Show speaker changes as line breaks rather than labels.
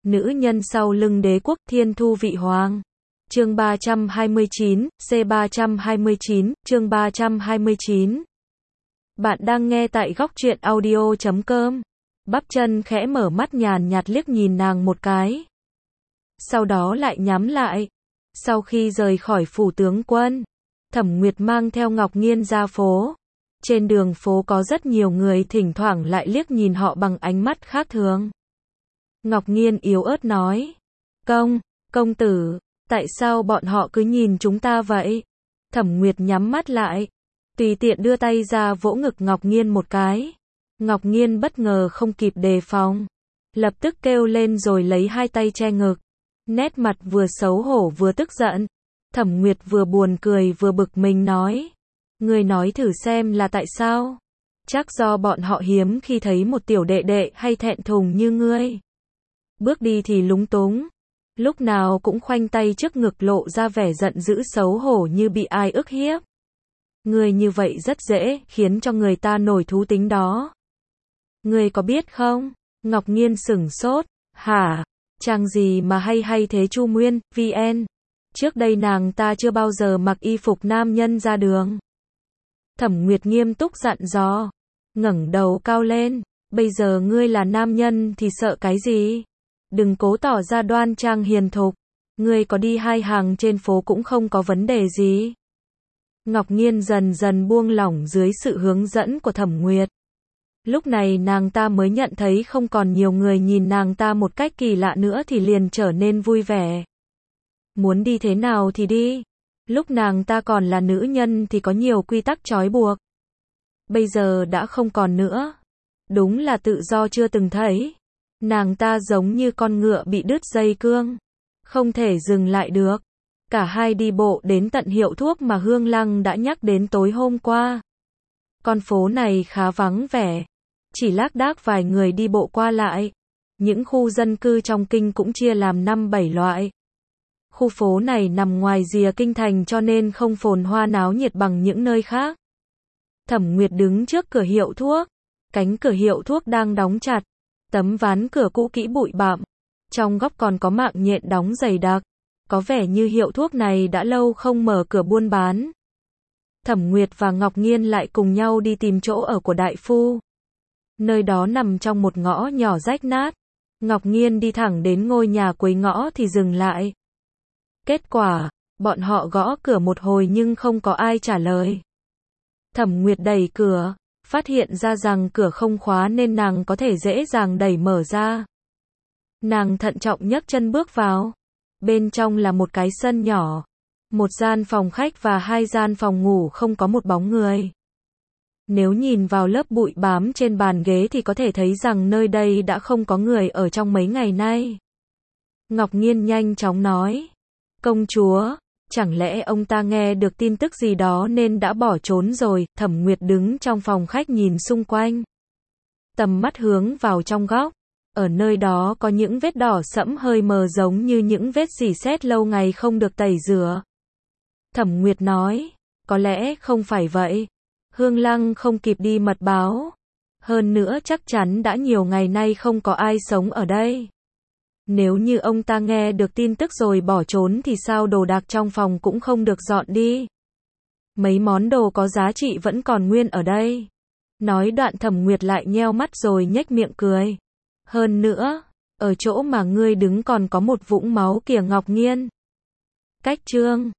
Nữ nhân sau lưng đế quốc thiên thu vị hoàng. Chương 329, C329, chương 329. Bạn đang nghe tại góc truyện audio.com. Bắp chân khẽ mở mắt nhàn nhạt liếc nhìn nàng một cái. Sau đó lại nhắm lại. Sau khi rời khỏi phủ tướng quân, Thẩm Nguyệt mang theo Ngọc Nghiên ra phố. Trên đường phố có rất nhiều người thỉnh thoảng lại liếc nhìn họ bằng ánh mắt khác thường. Ngọc Nghiên yếu ớt nói. Công tử, tại sao bọn họ cứ nhìn chúng ta vậy? Thẩm Nguyệt nhắm mắt lại, tùy tiện đưa tay ra vỗ ngực Ngọc Nghiên một cái. Ngọc Nghiên bất ngờ không kịp đề phòng, lập tức kêu lên rồi lấy hai tay che ngực. Nét mặt vừa xấu hổ vừa tức giận. Thẩm Nguyệt vừa buồn cười vừa bực mình nói. Ngươi nói thử xem là tại sao? Chắc do bọn họ hiếm khi thấy một tiểu đệ đệ hay thẹn thùng như ngươi. Bước đi thì lúng túng, lúc nào cũng khoanh tay trước ngực lộ ra vẻ giận dữ xấu hổ như bị ai ức hiếp. Ngươi như vậy rất dễ khiến cho người ta nổi thú tính đó. Ngươi có biết không? Ngọc Nghiên sửng sốt. Hả? Trang gì mà hay thế Chu Nguyên, VN. Trước đây nàng ta chưa bao giờ mặc y phục nam nhân ra đường. Thẩm Nguyệt nghiêm túc dặn dò. Ngẩng đầu cao lên. Bây giờ ngươi là nam nhân thì sợ cái gì? Đừng cố tỏ ra đoan trang hiền thục. Ngươi có đi hai hàng trên phố cũng không có vấn đề gì. Ngọc Nghiên dần dần buông lỏng dưới sự hướng dẫn của Thẩm Nguyệt. Lúc này nàng ta mới nhận thấy không còn nhiều người nhìn nàng ta một cách kỳ lạ nữa thì liền trở nên vui vẻ. Muốn đi thế nào thì đi. Lúc nàng ta còn là nữ nhân thì có nhiều quy tắc trói buộc. Bây giờ đã không còn nữa. Đúng là tự do chưa từng thấy. Nàng ta giống như con ngựa bị đứt dây cương, không thể dừng lại được. Cả hai đi bộ đến tận hiệu thuốc mà Hương Lăng đã nhắc đến tối hôm qua. Con phố này khá vắng vẻ, chỉ lác đác vài người đi bộ qua lại. Những khu dân cư trong kinh cũng chia làm 5-7 loại. Khu phố này nằm ngoài rìa kinh thành cho nên không phồn hoa náo nhiệt bằng những nơi khác. Thẩm Nguyệt đứng trước cửa hiệu thuốc. Cánh cửa hiệu thuốc đang đóng chặt. Tấm ván cửa cũ kỹ bụi bặm. Trong góc còn có mạng nhện đóng dày đặc. Có vẻ như hiệu thuốc này đã lâu không mở cửa buôn bán. Thẩm Nguyệt và Ngọc Nghiên lại cùng nhau đi tìm chỗ ở của đại phu. Nơi đó nằm trong một ngõ nhỏ rách nát. Ngọc Nghiên đi thẳng đến ngôi nhà cuối ngõ thì dừng lại. Kết quả, bọn họ gõ cửa một hồi nhưng không có ai trả lời. Thẩm Nguyệt đẩy cửa, phát hiện ra rằng cửa không khóa nên nàng có thể dễ dàng đẩy mở ra. Nàng thận trọng nhấc chân bước vào. Bên trong là một cái sân nhỏ, một gian phòng khách và hai gian phòng ngủ không có một bóng người. Nếu nhìn vào lớp bụi bám trên bàn ghế thì có thể thấy rằng nơi đây đã không có người ở trong mấy ngày nay. Ngọc Nghiên nhanh chóng nói. Công chúa, chẳng lẽ ông ta nghe được tin tức gì đó nên đã bỏ trốn rồi? Thẩm Nguyệt đứng trong phòng khách nhìn xung quanh. Tầm mắt hướng vào trong góc. Ở nơi đó có những vết đỏ sẫm hơi mờ giống như những vết rỉ sét lâu ngày không được tẩy rửa. Thẩm Nguyệt nói, có lẽ không phải vậy. Hương Lăng không kịp đi mật báo. Hơn nữa chắc chắn đã nhiều ngày nay không có ai sống ở đây. Nếu như ông ta nghe được tin tức rồi bỏ trốn thì sao đồ đạc trong phòng cũng không được dọn đi. Mấy món đồ có giá trị vẫn còn nguyên ở đây. Nói đoạn Thẩm Nguyệt lại nheo mắt rồi nhếch miệng cười. Hơn nữa, ở chỗ mà ngươi đứng còn có một vũng máu kìa Ngọc Nghiên. Cách chương